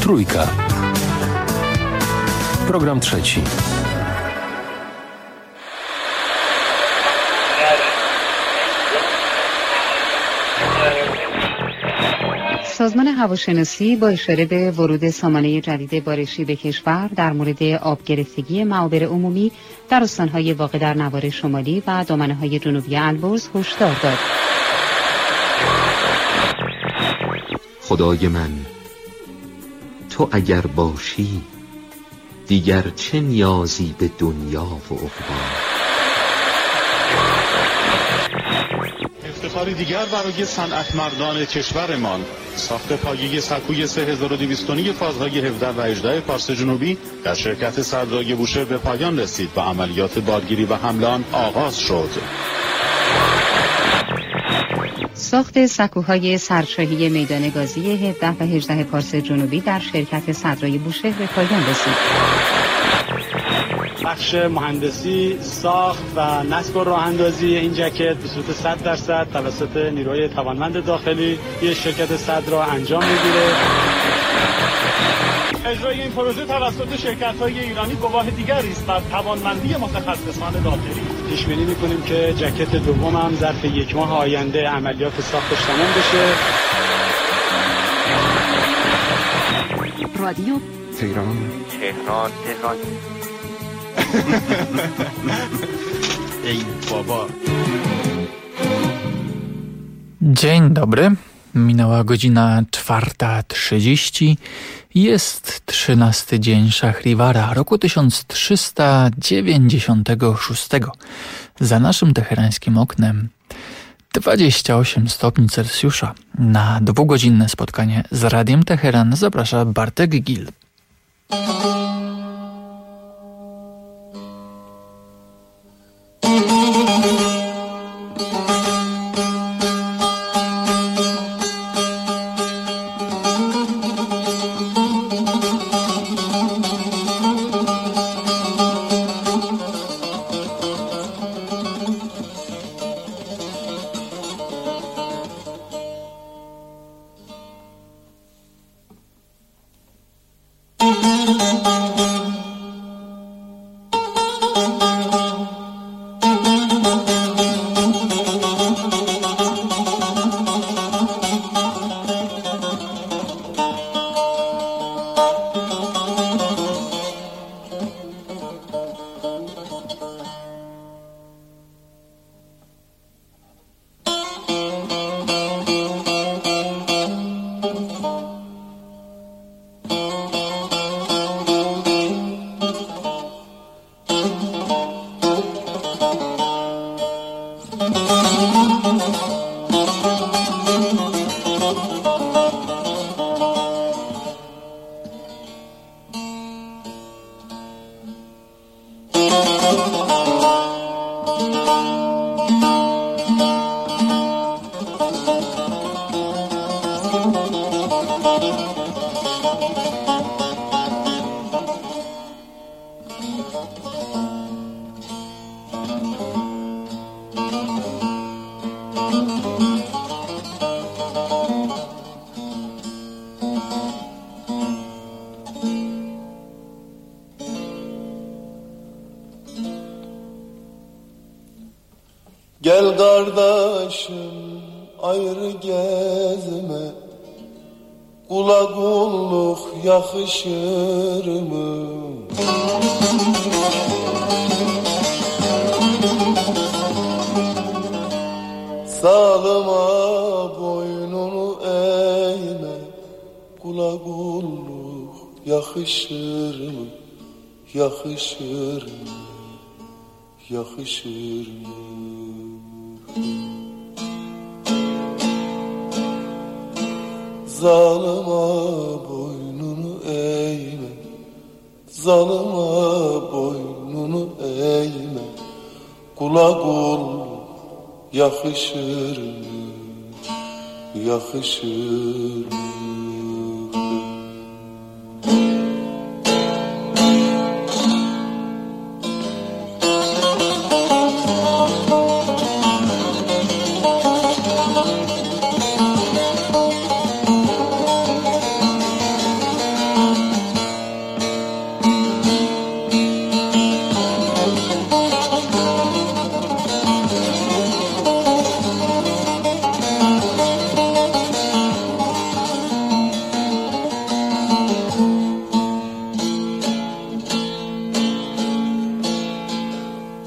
Trójka. Program trzeci. سازمان هواشناسی با اشاره به ورود سامانه جدید بارشی به کشور در مورد آب گرفتگی معابر عمومی در استان‌های واقع در نوار شمالی و دامنه‌های جنوبی البرز هشدار داد. خدای من، تو اگر باشی دیگر چه نیازی به دنیا و عقبی. افتخاری دیگر برای صنعتمردان کشورمان، ساخت پایه سکوی 3200 فازهای 17 و 18 پارس جنوبی در شرکت صدرای بوشهر به پایان رسید و عملیات بارگیری و حملان آغاز شد. ساخت سکوهای سرشاهی میدان گازی 17 و 18 پارس جنوبی در شرکت صدرای بوشهر به پایان رسید. بخش مهندسی، ساخت و نصب و راه اندازی این جکت به صورت 100% توسط نیروی توانمند داخلی یک شرکت صدرا انجام میگیره. اجرای این پروژه توسط شرکت‌های ایرانی گواه دیگری است بر توانمندی متخصصان داخلی. پیش بینی می‌کنیم که جکت دوم هم ظرف یک ماه آینده عملیات ساختش تمام بشه. رادیو تهران. ej baba. Dzień dobry. Minęła godzina 4:30. Jest 13 dzień Szahriwara roku 1396. Za naszym teherańskim oknem 28 stopni Celsjusza. Na dwugodzinne spotkanie z Radiem Teheran zaprasza Bartek Gil. Gel kardeşim ayrı gezme, kula kulluk yakışır mı? Zalıma boynunu eğme, kula kulluk yakışır mı? Yakışır mı? Yakışır mı? Zalıma boynunu eğme, zalıma boynunu eğme, kula kulluk yakışır mı? Yakışır mı?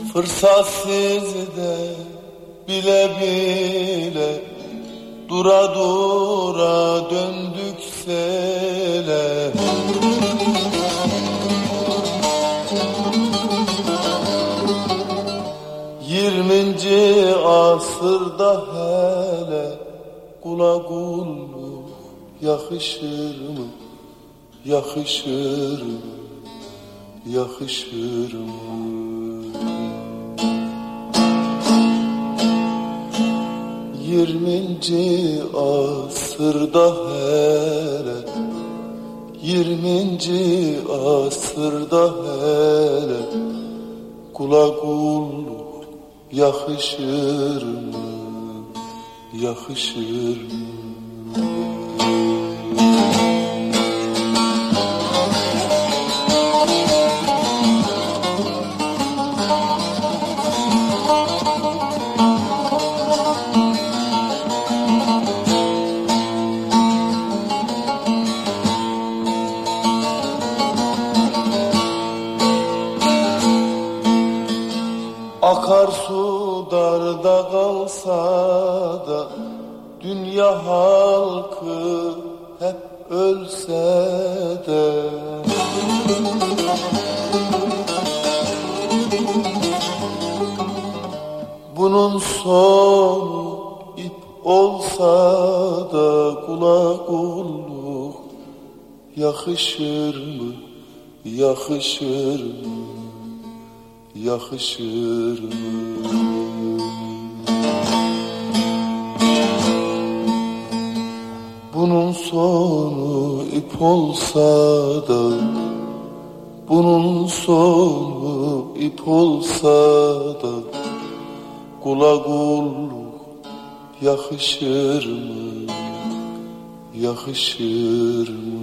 Fırsatsız de bile bile dura dura döndük sele. 20. asırda hele kula kulluk yakışır mı? Yakışır mı? Yakışır mı? 20. asırda hele 20. asırda hele kula kulluk yakışır mı? Yakışır mı? Akarsu darda kalsa da dünya halkı hep ölse de bunun sonu ip olsa da kula kulluk yakışır mı? Yakışır mı? Yakışır mı? Bunun sonu ip olsa da bunun sonu ip olsa da kula kulluk yakışır mı? Yakışır mı?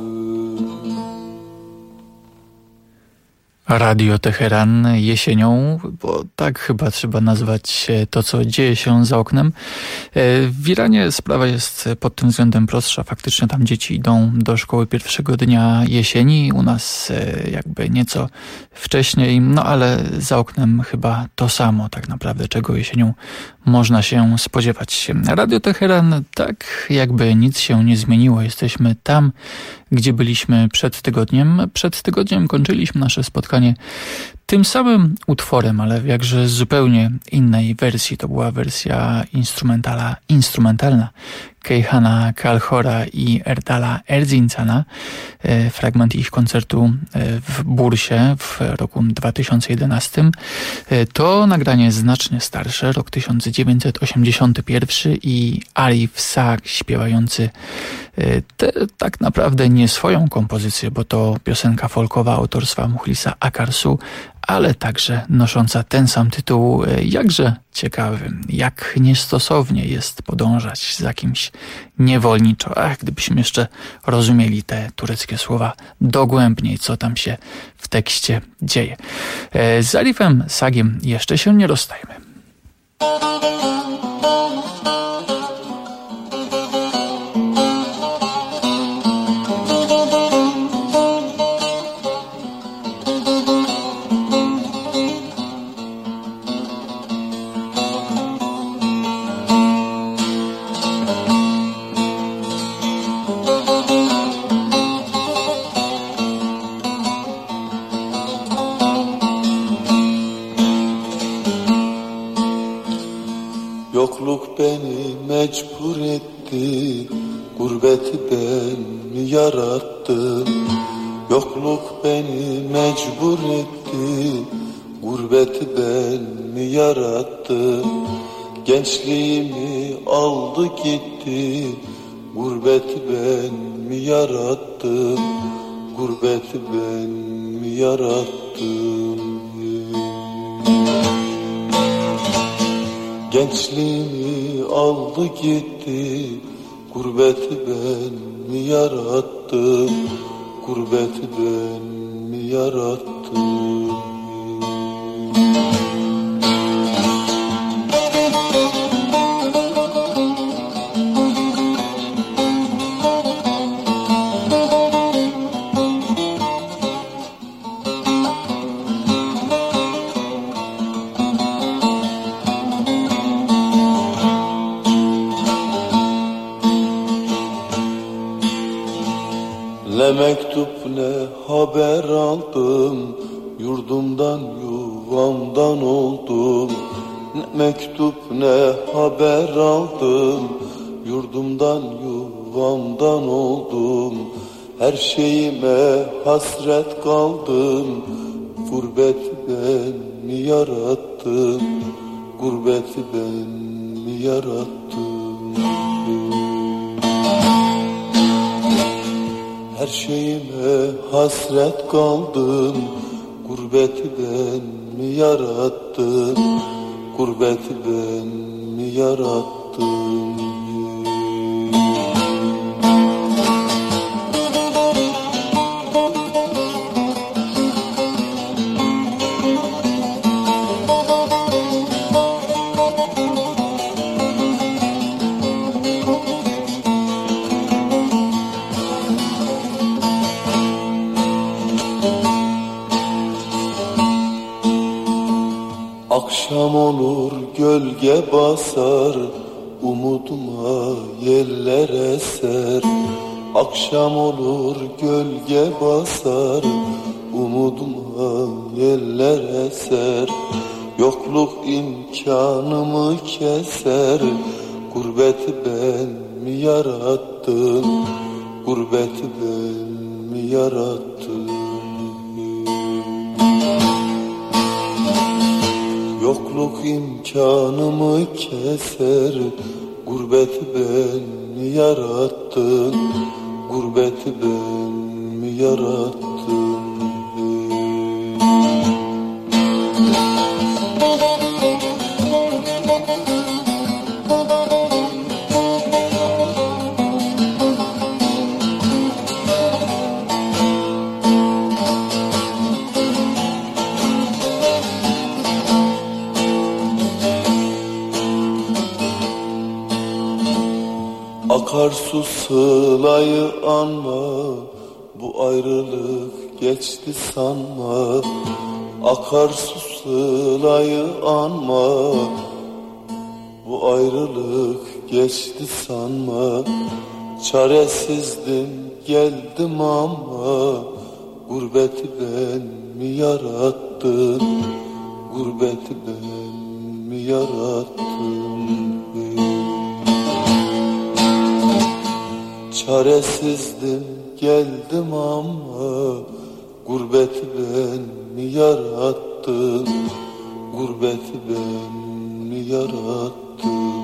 Radio Teheran jesienią, bo tak chyba trzeba nazwać to, co dzieje się za oknem. W Iranie sprawa jest pod tym względem prostsza. Faktycznie tam dzieci idą do szkoły pierwszego dnia jesieni, u nas jakby nieco wcześniej, no ale za oknem chyba to samo tak naprawdę, czego jesienią można się spodziewać. Radio Teheran, tak jakby nic się nie zmieniło. Jesteśmy tam, gdzie byliśmy przed tygodniem. Przed tygodniem kończyliśmy nasze spotkanie tym samym utworem, ale w jakże zupełnie innej wersji. To była wersja instrumentalna Keyhana Kalhora i Erdala Erzinsana. Fragment ich koncertu w Bursie w roku 2011. To nagranie znacznie starsze, rok 1981 i Arif Saak śpiewający tak naprawdę nie swoją kompozycję, bo to piosenka folkowa autorstwa Muhlisa Akarsu, ale także nosząca ten sam tytuł, jakże ciekawy, jak niestosownie jest podążać za kimś niewolniczo. Ach, gdybyśmy jeszcze rozumieli te tureckie słowa dogłębniej, co tam się w tekście dzieje. Z Arifem Saagiem jeszcze się nie rozstajemy. Yokluk beni mecbur etti, gurbeti ben mi yarattım? Yokluk beni mecbur etti, gurbeti ben mi yarattım? Gençliğimi aldı gitti, gurbeti ben mi yarattım? Gurbeti ben mi yarattım? Gençliğimi aldı gitti, gurbeti ben mi yarattım? Gurbeti ben mi yarattım? Ne mektup ne haber aldım, yurdumdan yuvamdan oldum. Ne mektup ne haber aldım, yurdumdan yuvamdan oldum. Her şeyime hasret kaldım, gurbeti ben mi yarattım, gurbeti ben mi yarattım. Her şeyime hasret kaldım, gurbeti ben mi yarattım, gurbeti ben mi yarattım. Akşam olur gölge basar, umuduma yeller eser. Akşam olur gölge basar, umuduma yeller eser. Yokluk imkanımı keser, gurbeti ben mi yarattım, gurbeti ben mi yarattım. Yokluk imkanımı keser, gurbeti ben mi yarattım, gurbeti ben mi yarattım. Akarsu sılayı anma, bu ayrılık geçti sanma. Akarsu sılayı anma, bu ayrılık geçti sanma. Çaresizdim geldim ama, gurbeti ben mi yarattım, gurbeti ben mi yarattım. Çaresizdim geldim ama, gurbeti ben mi yarattım, gurbeti ben mi yarattım.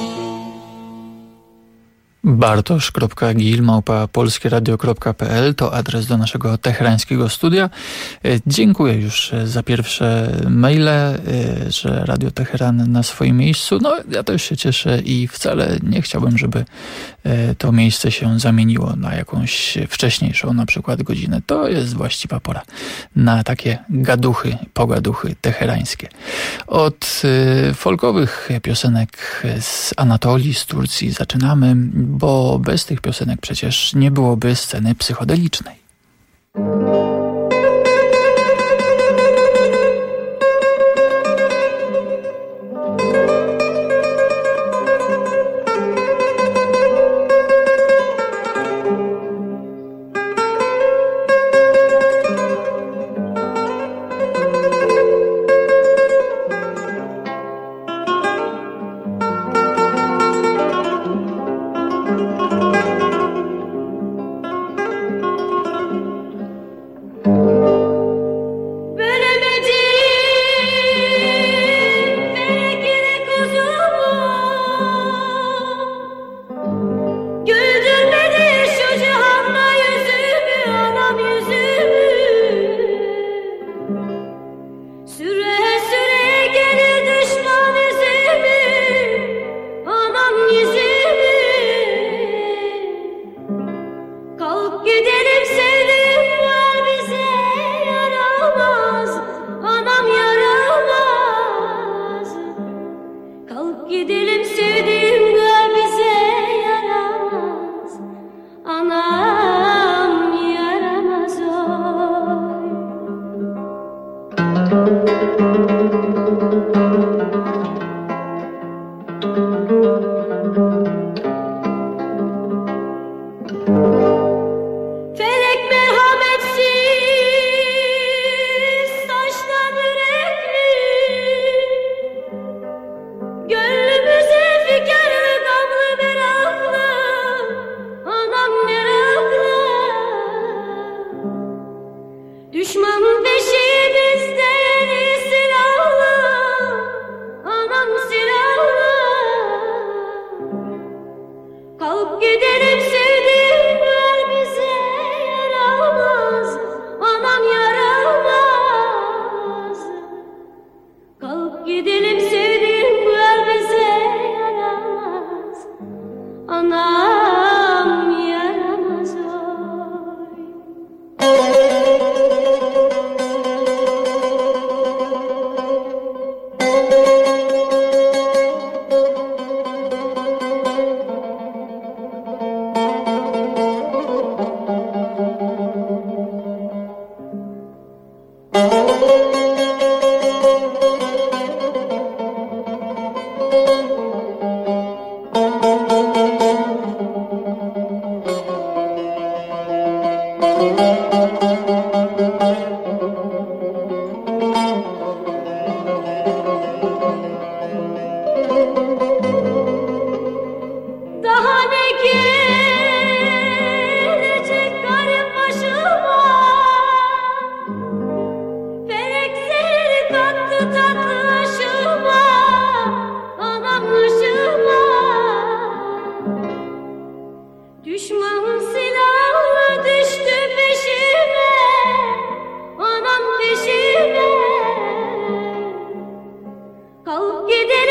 bartosz.gil@polskieradio.pl to adres do naszego teherańskiego studia. Dziękuję już za pierwsze maile, że Radio Teheran na swoim miejscu. No, ja też się cieszę i wcale nie chciałbym, żeby to miejsce się zamieniło na jakąś wcześniejszą, na przykład godzinę. To jest właściwa pora na takie gaduchy, pogaduchy teherańskie. Od folkowych piosenek z Anatolii, z Turcji zaczynamy, bo bez tych piosenek przecież nie byłoby sceny psychodelicznej. Felek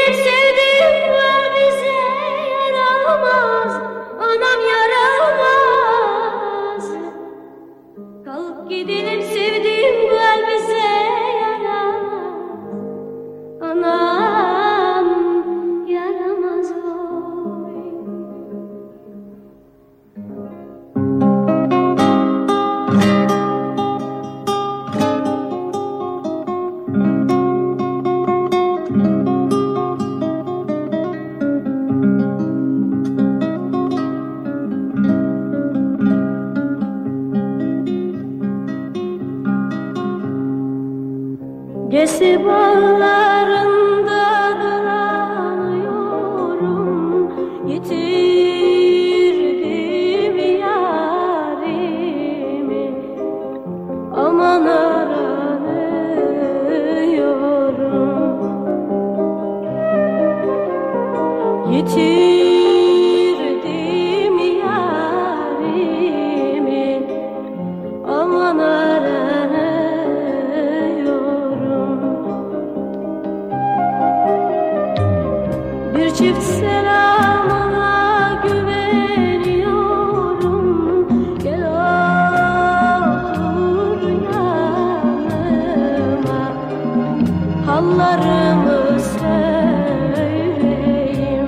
Gesi bağlarında dolanıyorum, yitirdim yarimi, aman aranıyorum. Yitirdim yarimi, aman aranıyorum. Bir çift selamına güveniyorum, gel otur yanıma, hallarımı söyleyeyim.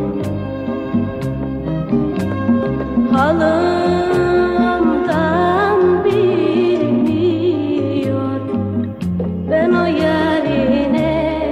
Halımdan bilmiyor, ben o yarine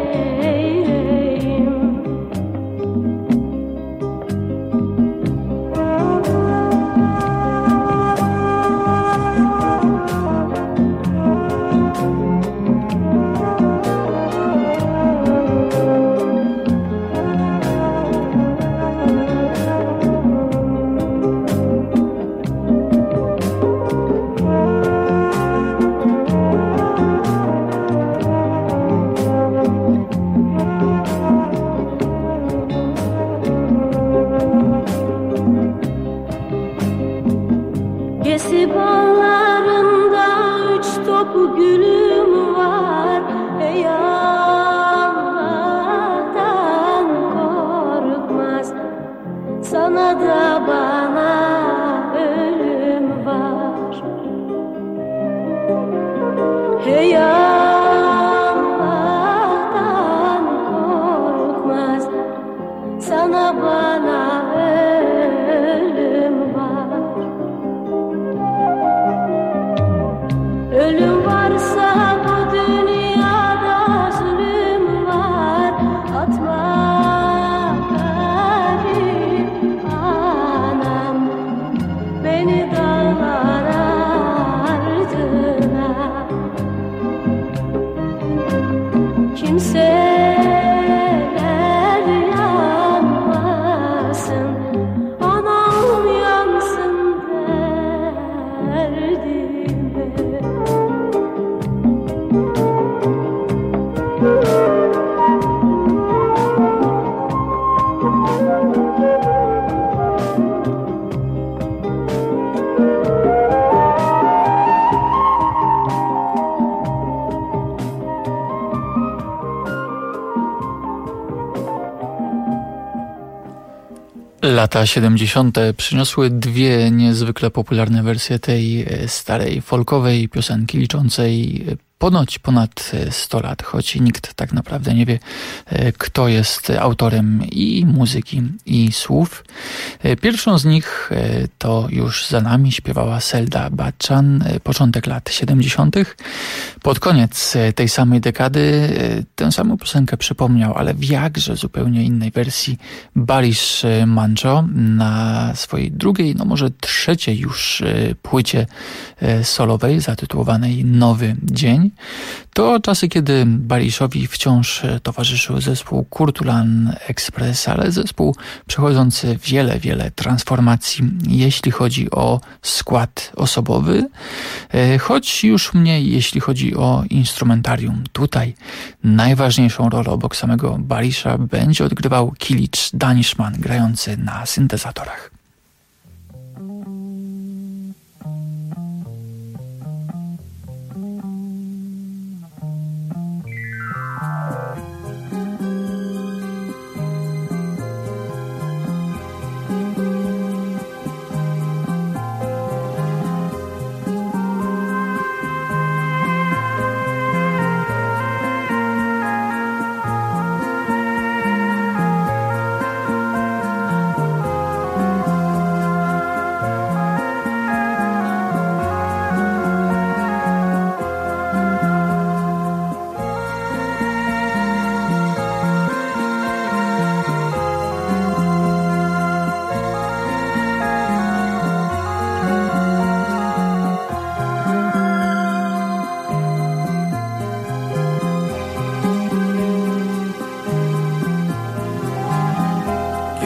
Gesi bağlarında 3 top gülüm var, ey Allah'tan korkmaz, sana da bana ölüm var. Hey Allah'tan korkmaz, sana bana ölüm var. Ölüm varsa bu dünyada zulüm var, atma garip anam beni dağlar ardına. Kimseler yanmasın, anam yansın derdime. Lata 70. przyniosły dwie niezwykle popularne wersje tej starej folkowej piosenki liczącej ponoć ponad 100 lat, choć nikt tak naprawdę nie wie, kto jest autorem i muzyki, i słów. Pierwszą z nich to już za nami, śpiewała Selda Bachchan, początek lat 70. Pod koniec tej samej dekady tę samą piosenkę przypomniał, ale w jakże zupełnie innej wersji, Barish Manjo na swojej drugiej, no może trzeciej już płycie solowej zatytułowanej Nowy Dzień. To czasy, kiedy Barishowi wciąż towarzyszył zespół Kurtulan Express, ale zespół przechodzący wiele transformacji, jeśli chodzi o skład osobowy, choć już mniej jeśli chodzi o instrumentarium. Tutaj najważniejszą rolę obok samego Barisha będzie odgrywał Kilic Danishman, grający na syntezatorach.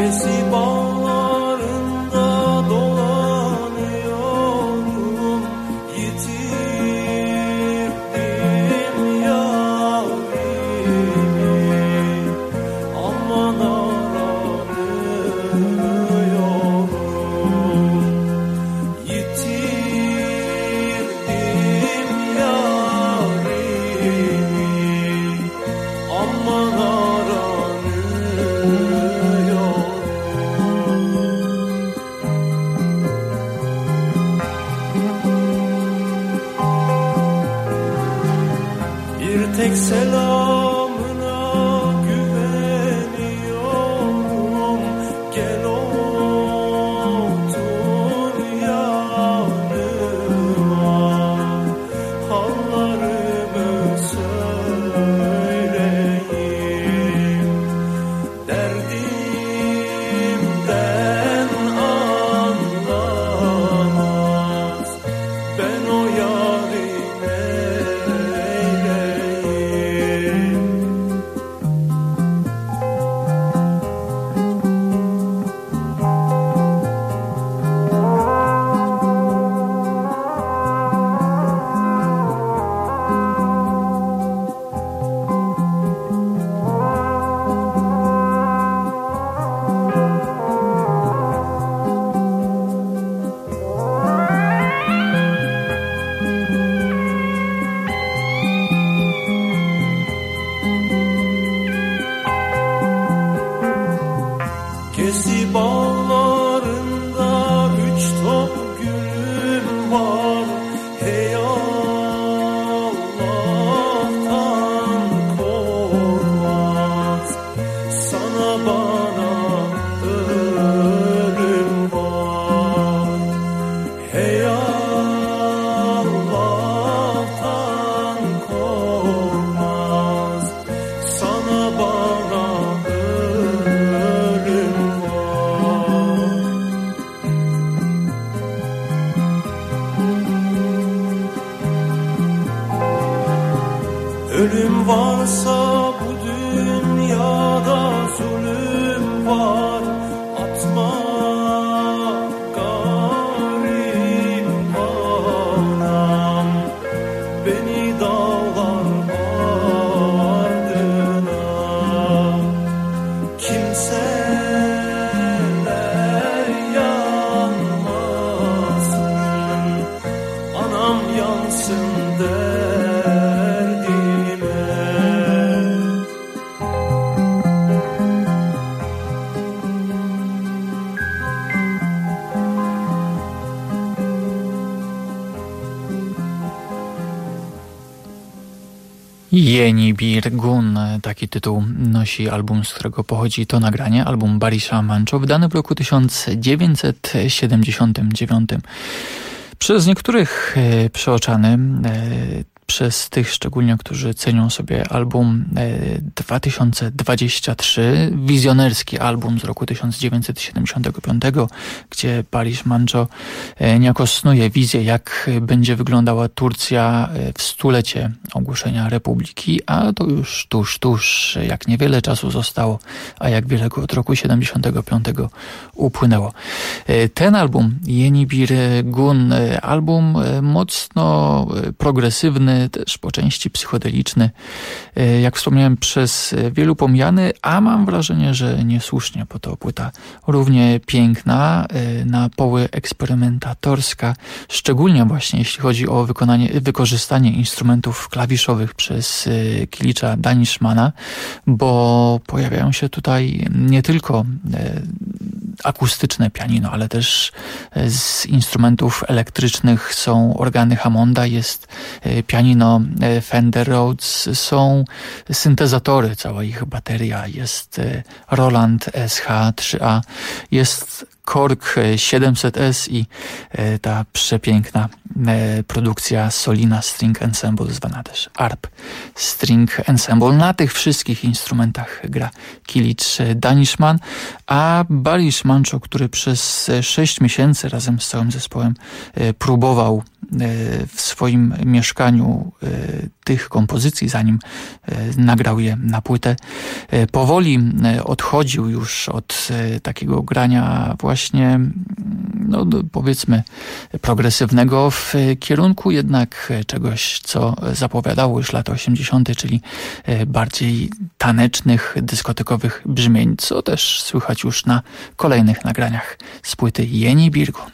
Yeni Bir Gun, taki tytuł nosi album, z którego pochodzi to nagranie, album Barisza Manço, wydany w roku 1979. Przez niektórych przeoczany, przez tych szczególnie, którzy cenią sobie album 2023, wizjonerski album z roku 1975, gdzie Barisz Manço niejako snuje wizję, jak będzie wyglądała Turcja w stulecie ogłoszenia republiki, a to już tuż, jak niewiele czasu zostało, a jak wiele od roku 75 upłynęło. Ten album, Yeni Bir Gun, album mocno progresywny, też po części psychodeliczny, jak wspomniałem, przez wielu pomijany, a mam wrażenie, że niesłusznie, bo to płyta równie piękna, na poły eksperymentatorska, szczególnie właśnie jeśli chodzi o wykorzystanie instrumentów klawiszowych przez Kilicza Danishmana, bo pojawiają się tutaj nie tylko akustyczne pianino, ale też z instrumentów elektrycznych są organy Hammonda, jest pianino Fender Rhodes, są syntezatory, cała ich bateria, jest Roland SH3A, jest Korg 700S i ta przepiękna produkcja Solina String Ensemble, zwana też ARP String Ensemble. Na tych wszystkich instrumentach gra Kilicz Danishman, a Barisz Manço, który przez 6 miesięcy razem z całym zespołem próbował w swoim mieszkaniu tych kompozycji, zanim nagrał je na płytę. Powoli odchodził już od takiego grania właśnie, no powiedzmy, progresywnego w kierunku jednak czegoś, co zapowiadało już lata 80., czyli bardziej tanecznych, dyskotekowych brzmień, co też słychać już na kolejnych nagraniach z płyty Jeni Birgun.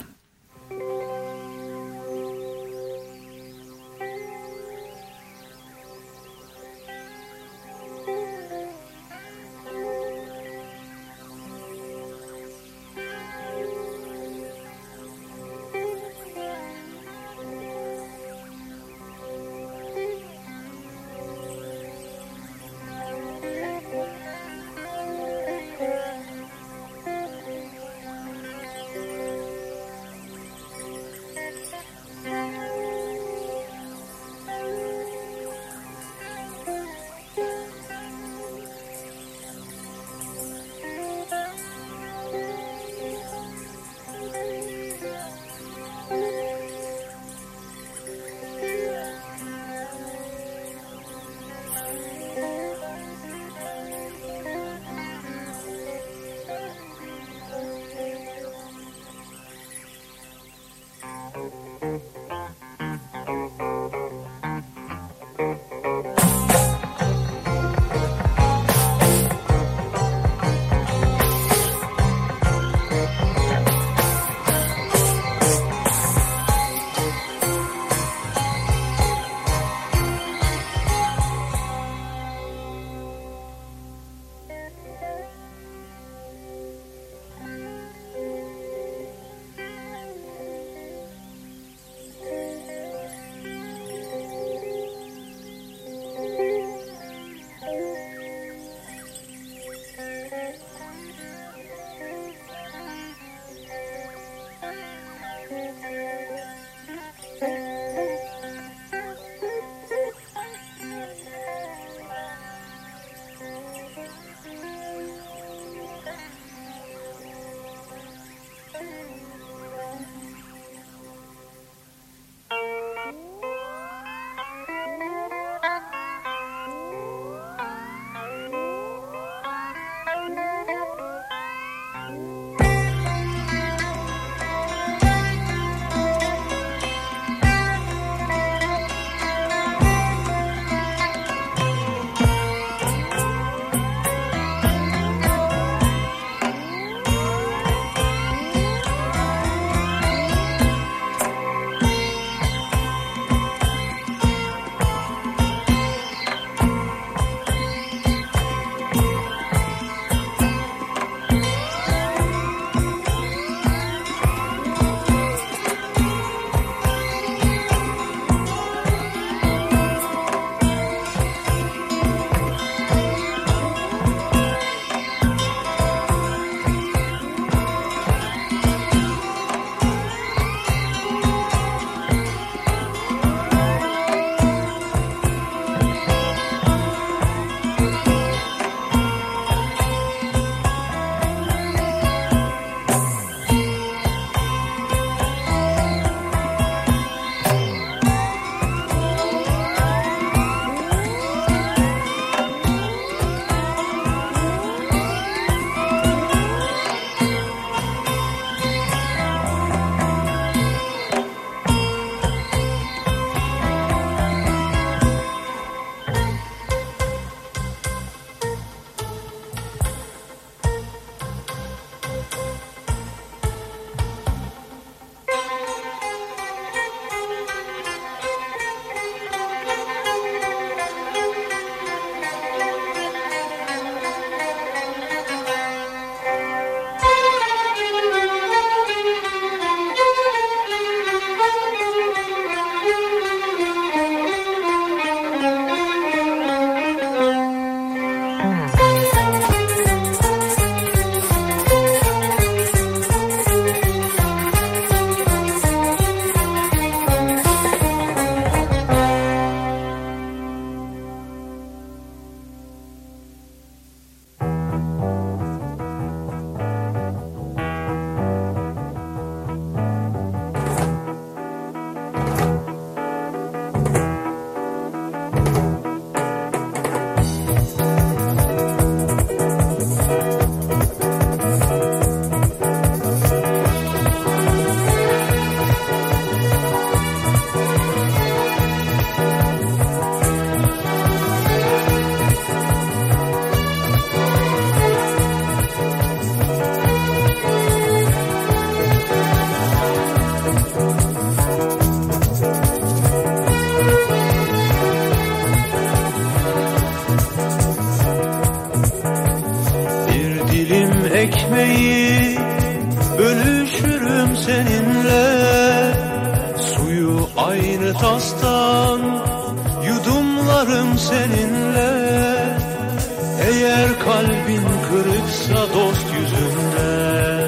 ekmeği bölüşürüm seninle. Suyu aynı tastan yudumlarım seninle. Eğer kalbin kırıksa dost yüzünden,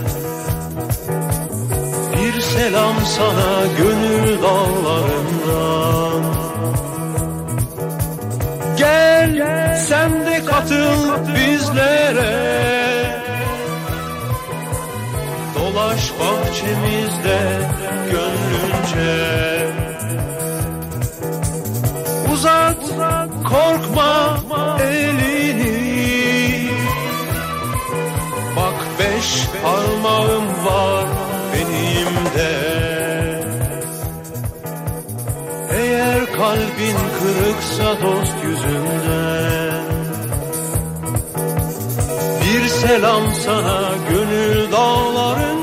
bir selam sana gönül dağlarından. Gel sen de katıl bizlere, dolaş bahçemizde gönlünce. Uzat korkma elini, bak 5 parmağım var benim de. Eğer kalbin kırıksa dost yüzünden, bir selam sana gönül dağlarında.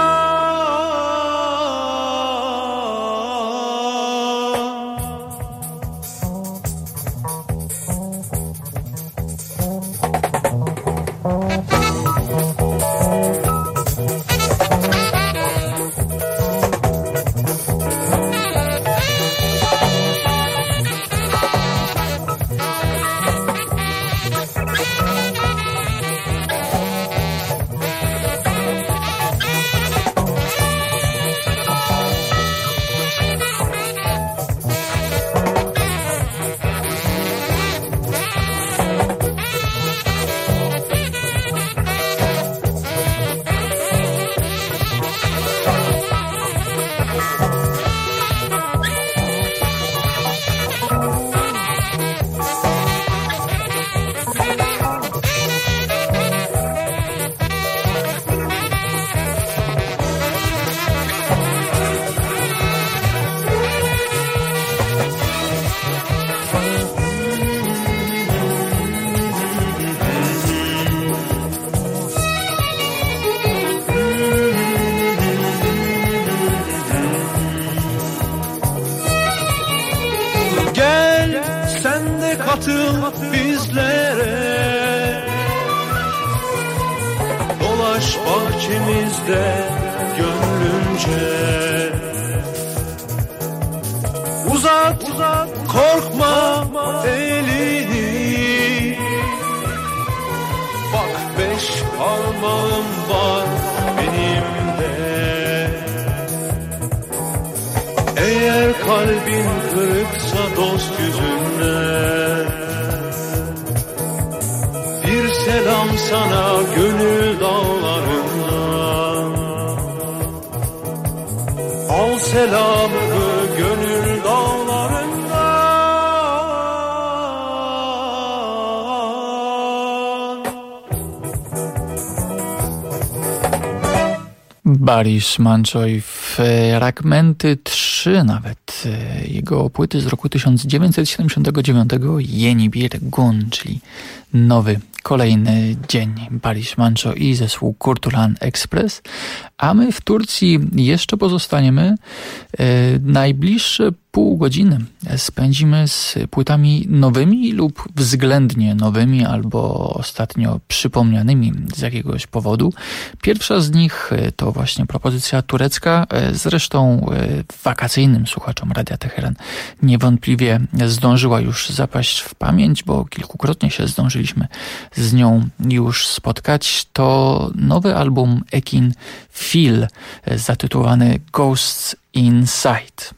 Katıl bizlere, dolaş bahçemizde gönlünce. Uzat korkma elini, bak 5 parmağım var benim de. Eğer kalbin kırıksa dost yüzünden, bir selam sana gönül dağlarından. Al selamımı gönül dağlarından. Boris Mandżoj, fragmenty 3 nawet jego płyty z roku 1979, Yeni bir gün, czyli nowy, kolejny dzień. Boris Mandżoj i zespół Kurtulan Express. A my w Turcji jeszcze pozostaniemy. Najbliższe pół godziny spędzimy z płytami nowymi lub względnie nowymi, albo ostatnio przypomnianymi z jakiegoś powodu. Pierwsza z nich to właśnie propozycja turecka, zresztą wakacyjnym słuchaczom Radia Teheran niewątpliwie zdążyła już zapaść w pamięć, bo kilkukrotnie się zdążyliśmy z nią już spotkać. To nowy album Ekin Fil zatytułowany Ghosts Inside.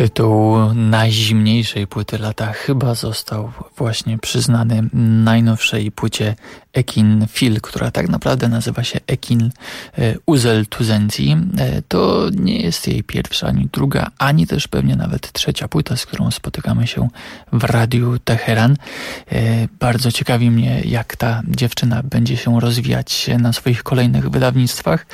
Tytuł najzimniejszej płyty lata chyba został właśnie przyznany najnowszej płycie Ekin Fil, która tak naprawdę nazywa się Ekin Uzel Tuzenzi. To nie jest jej pierwsza, ani druga, ani też pewnie nawet trzecia płyta, z którą spotykamy się w Radiu Teheran. Bardzo ciekawi mnie, jak ta dziewczyna będzie się rozwijać na swoich kolejnych wydawnictwach.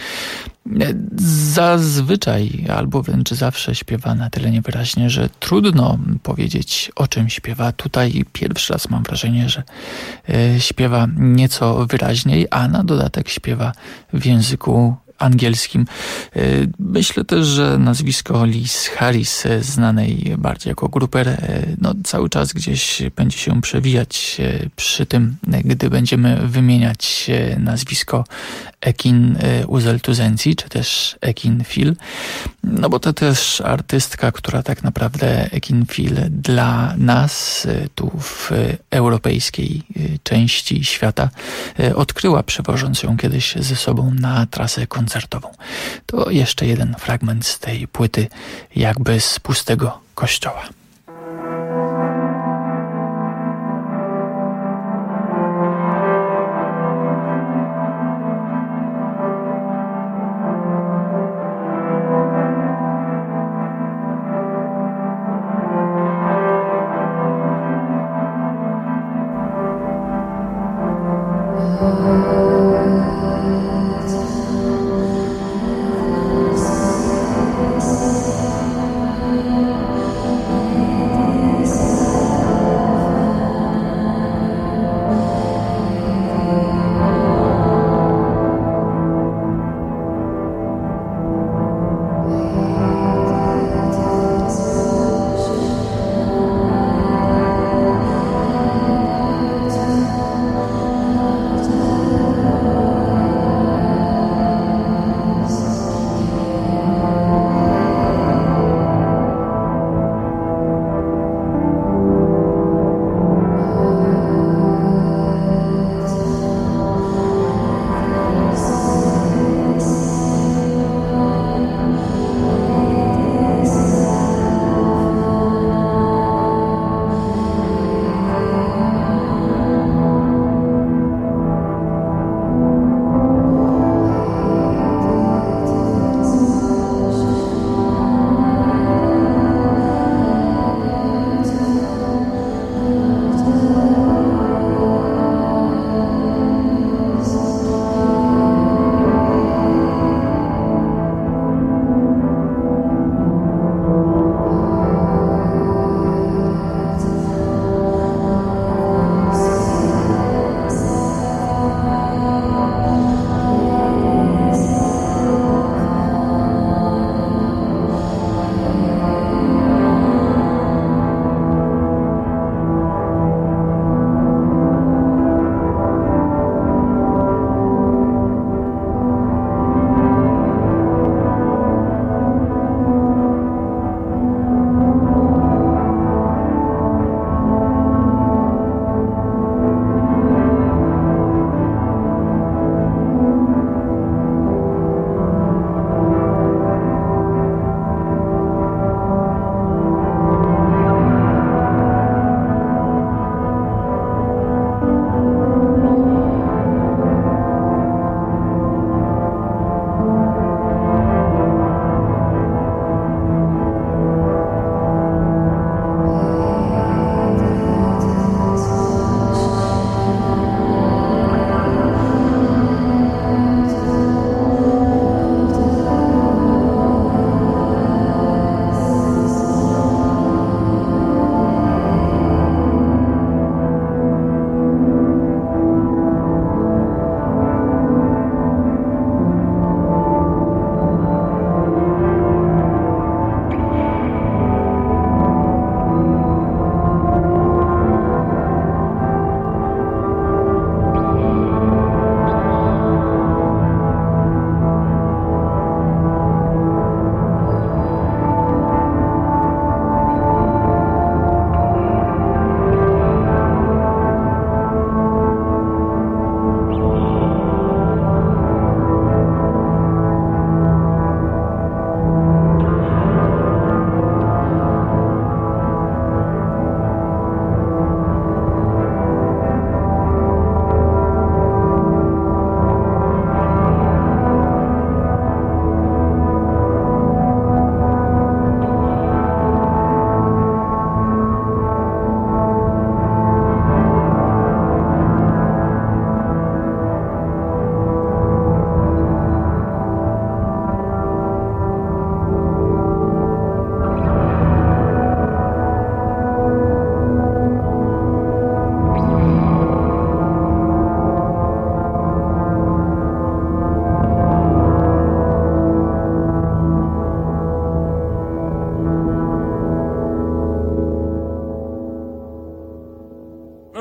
Zazwyczaj, albo wręcz zawsze śpiewa na tyle niewyraźnie, że trudno powiedzieć, o czym śpiewa. Tutaj pierwszy raz mam wrażenie, że śpiewa nieco wyraźniej, a na dodatek śpiewa w języku angielskim. Myślę też, że nazwisko Liz Harris, znanej bardziej jako gruper, cały czas gdzieś będzie się przewijać przy tym, gdy będziemy wymieniać nazwisko Ekin Uzel Tuzenzi, czy też Ekin Fil, bo to też artystka, która tak naprawdę Ekin Fil dla nas tu w europejskiej części świata odkryła, przywożąc ją kiedyś ze sobą na trasę koncertową. To jeszcze jeden fragment z tej płyty, jakby z pustego kościoła.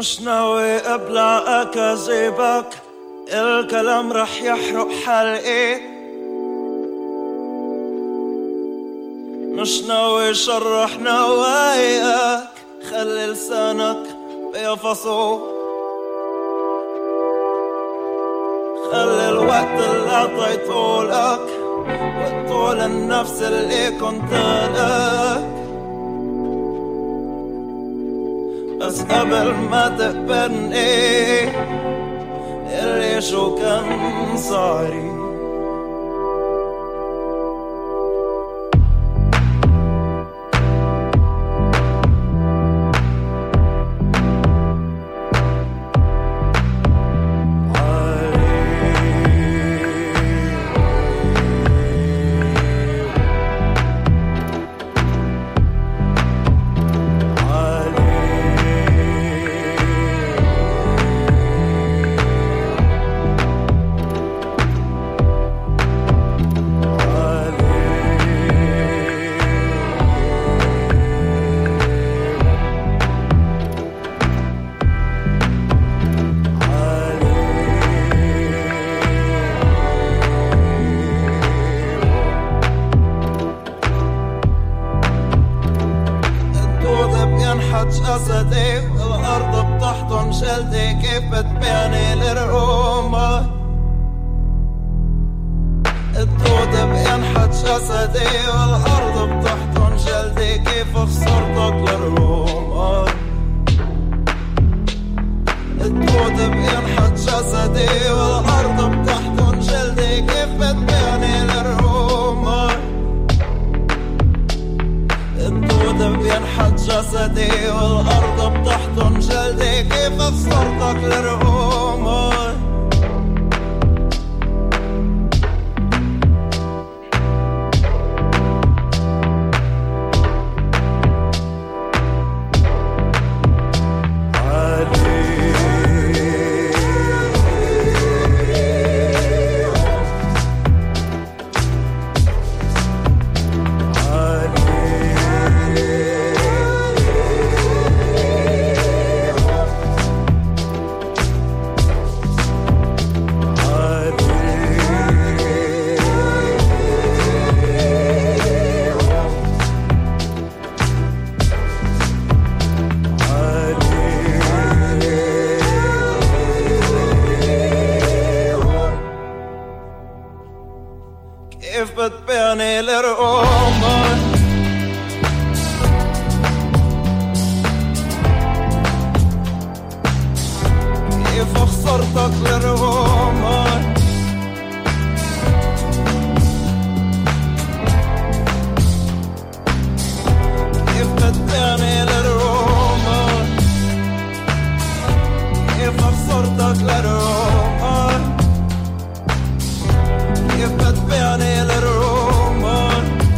مش ناوي ابلع اكاذيبك، الكلام رح يحرق حلقي. مش ناوي شرح نواياك، خلي لسانك بيفصو. خلي الوقت اللي عطيته لك وطول النفس اللي كنت لك، بس قبل ما تقبلني اللي شو كان صاري. جسدي والأرض بتحضن شلتي، كيف بتبيعني للرومة. الدود بينحت جسدي والأرض بتحضن شلتي، كيف خسرتك للرومة. الدود بينحت جسدي والأرض بتحضن شلتي، كيف بتبيعني للرومة. الدود بينحت جسدي والأرض بتحضن جلدي، كيف خسرتك للرومة. كيف بتبيعني للرومة. كيف خسرتك للرومة. كيف بتبيعني للرومة. كيف خسرتك للرومة. كيف بتبيعني للرومة.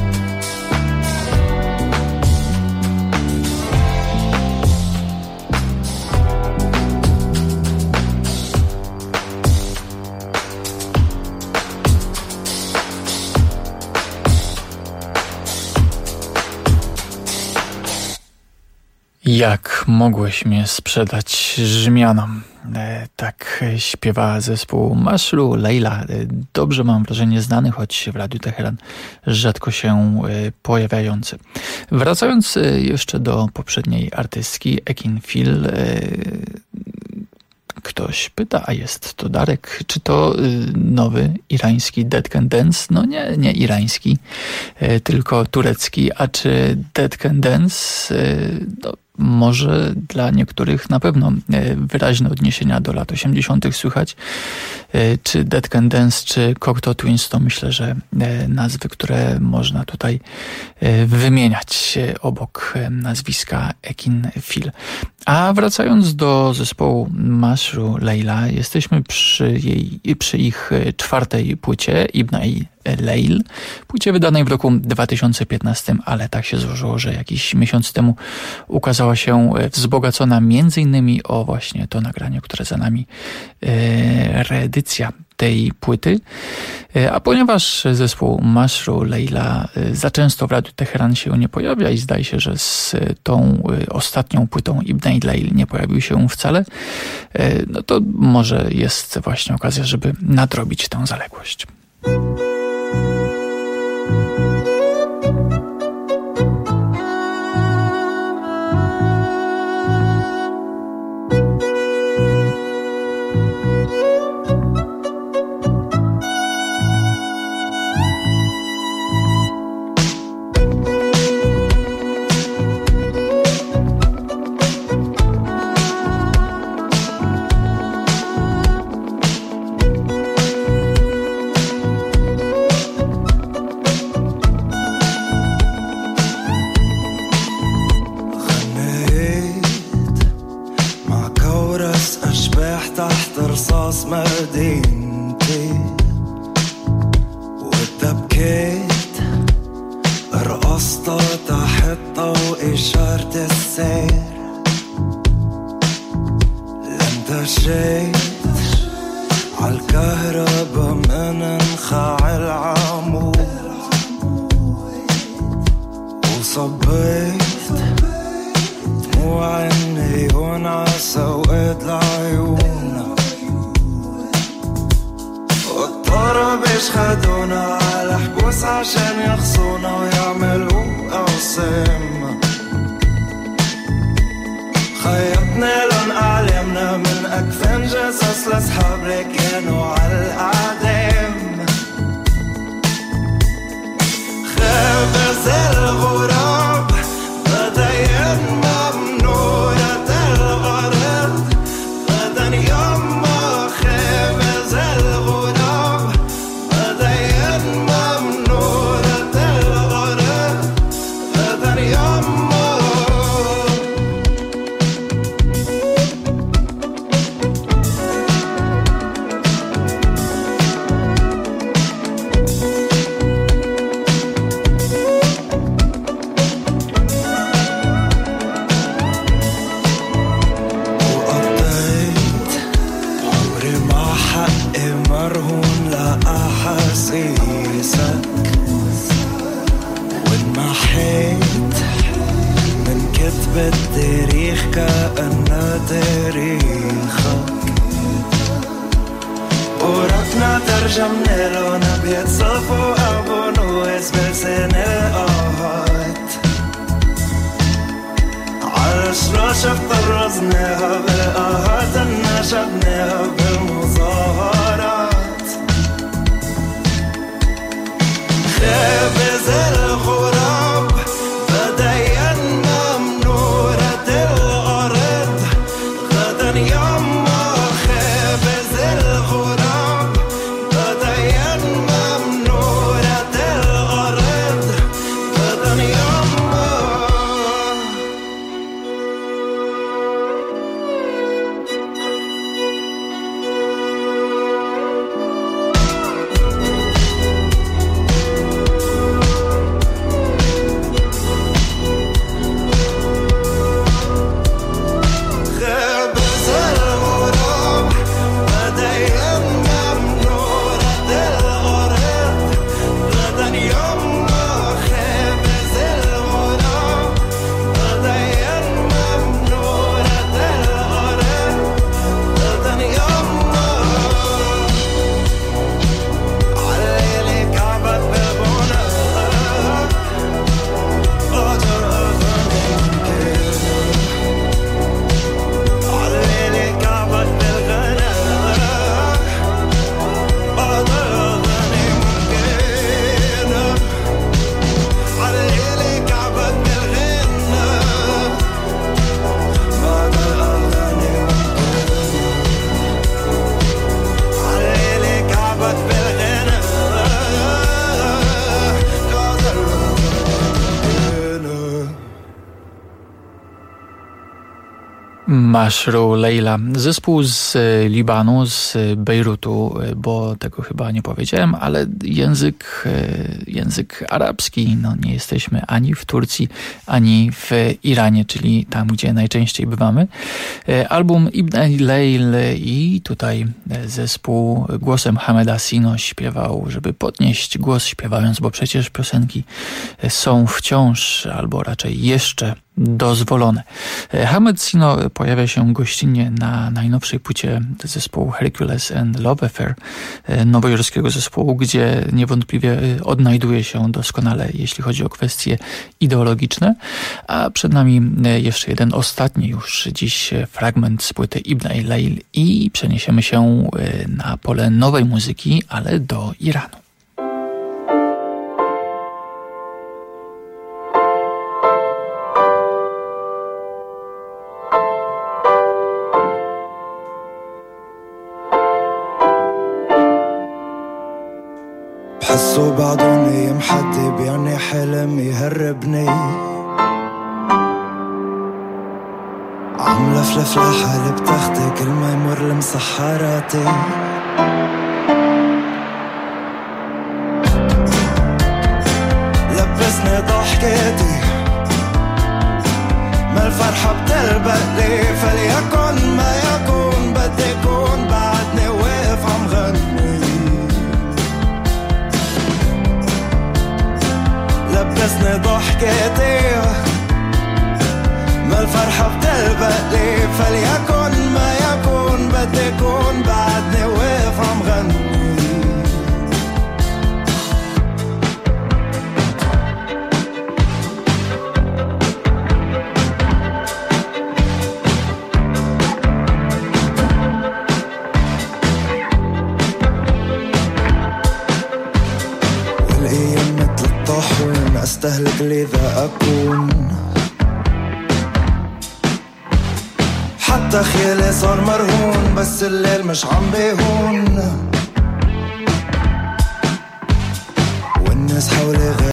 Jak mogłeś mnie sprzedać Rzymianom? Tak śpiewa zespół Mashru Leila. Dobrze, mam wrażenie, znany, choć w Radiu Teheran rzadko się pojawiający. Wracając jeszcze do poprzedniej artystki, Ekin Fil, ktoś pyta, a jest to Darek, czy to nowy irański Dead Can Dance? No nie irański, tylko turecki. A czy Dead Can Dance? No, może dla niektórych na pewno wyraźne odniesienia do lat 80. słychać. Czy Dead Can Dance, czy Cocteau Twins, to myślę, że nazwy, które można tutaj wymieniać obok nazwiska Ekin Fil. A wracając do zespołu Mashru Leila, jesteśmy przy ich czwartej płycie, Ibn Leil, płycie wydanej w roku 2015, ale tak się złożyło, że jakiś miesiąc temu ukazała się wzbogacona między innymi o właśnie to nagranie, które za nami, reedycja tej płyty. A ponieważ zespół Mashru Leila za często w Radiu Teheran się nie pojawia i zdaje się, że z tą ostatnią płytą Ibn Leil nie pojawił się wcale, no to może jest właśnie okazja, żeby nadrobić tę zaległość. مدينتي وتبكيت رقصت تحت ضوء إشارة السير لندشيت عالكهربا من انخاع العمود وصبيت دموع النيون عالسوقات العيون والطربش خدونا على حبوس عشان يخصونا ويعملوا أوسام خيطنا لن أعلمنا من أكفان جسس لأصحاب اللي كانوا عالأعدام خبز الغراب غدا ممنوعة الغرض غدا يما خبز الغراب غدا ممنوعة الغرض غدا يما بالتاريخ كأنه تاريخك وركنا ترجمنا لون أبيض صف وأبو نويس بلسان الآهات على شراشة طرزناها بالآهات نشدناها بالمظاهرات خبز الغراب بدأ يما خبز الغراب غدا ممنوعة الأرض غدا يما Mashru Leila, zespół z Libanu, z Bejrutu, bo tego chyba nie powiedziałem, ale język arabski, no nie jesteśmy ani w Turcji, ani w Iranie, czyli tam, gdzie najczęściej bywamy. Album Ibn al-Layl i tutaj zespół głosem Hameda Sino śpiewał, żeby podnieść głos śpiewając, bo przecież piosenki są wciąż, albo raczej jeszcze dozwolone. Hamed Sino pojawia się gościnnie na najnowszej płycie zespołu Hercules and Love Affair, nowojorskiego zespołu, gdzie niewątpliwie odnajduje się doskonale, jeśli chodzi o kwestie ideologiczne. A przed nami jeszcze jeden ostatni już dziś fragment z płyty Ibn al-Layl i przeniesiemy się na pole nowej muzyki, ale do Iranu. بحسه بعدوني محدي بيعني حلم يهربني عم لفلف لحالي بتختي كل ما يمر لمسحراتي لبسني ضحكتي ما الفرحة بتلبق لي فليكن ما يكون بدي يكون بعدني واقف عم غني لبسني ضحكتي ما الفرحة بتلبق لي فليكن ما يكون بدي يكون بعدني واقف عم غني والأيام مثل الطاحون أستهلك لذا أكون حتى خيالي صار مرهون بس الليل مش عم بيهون والناس حولي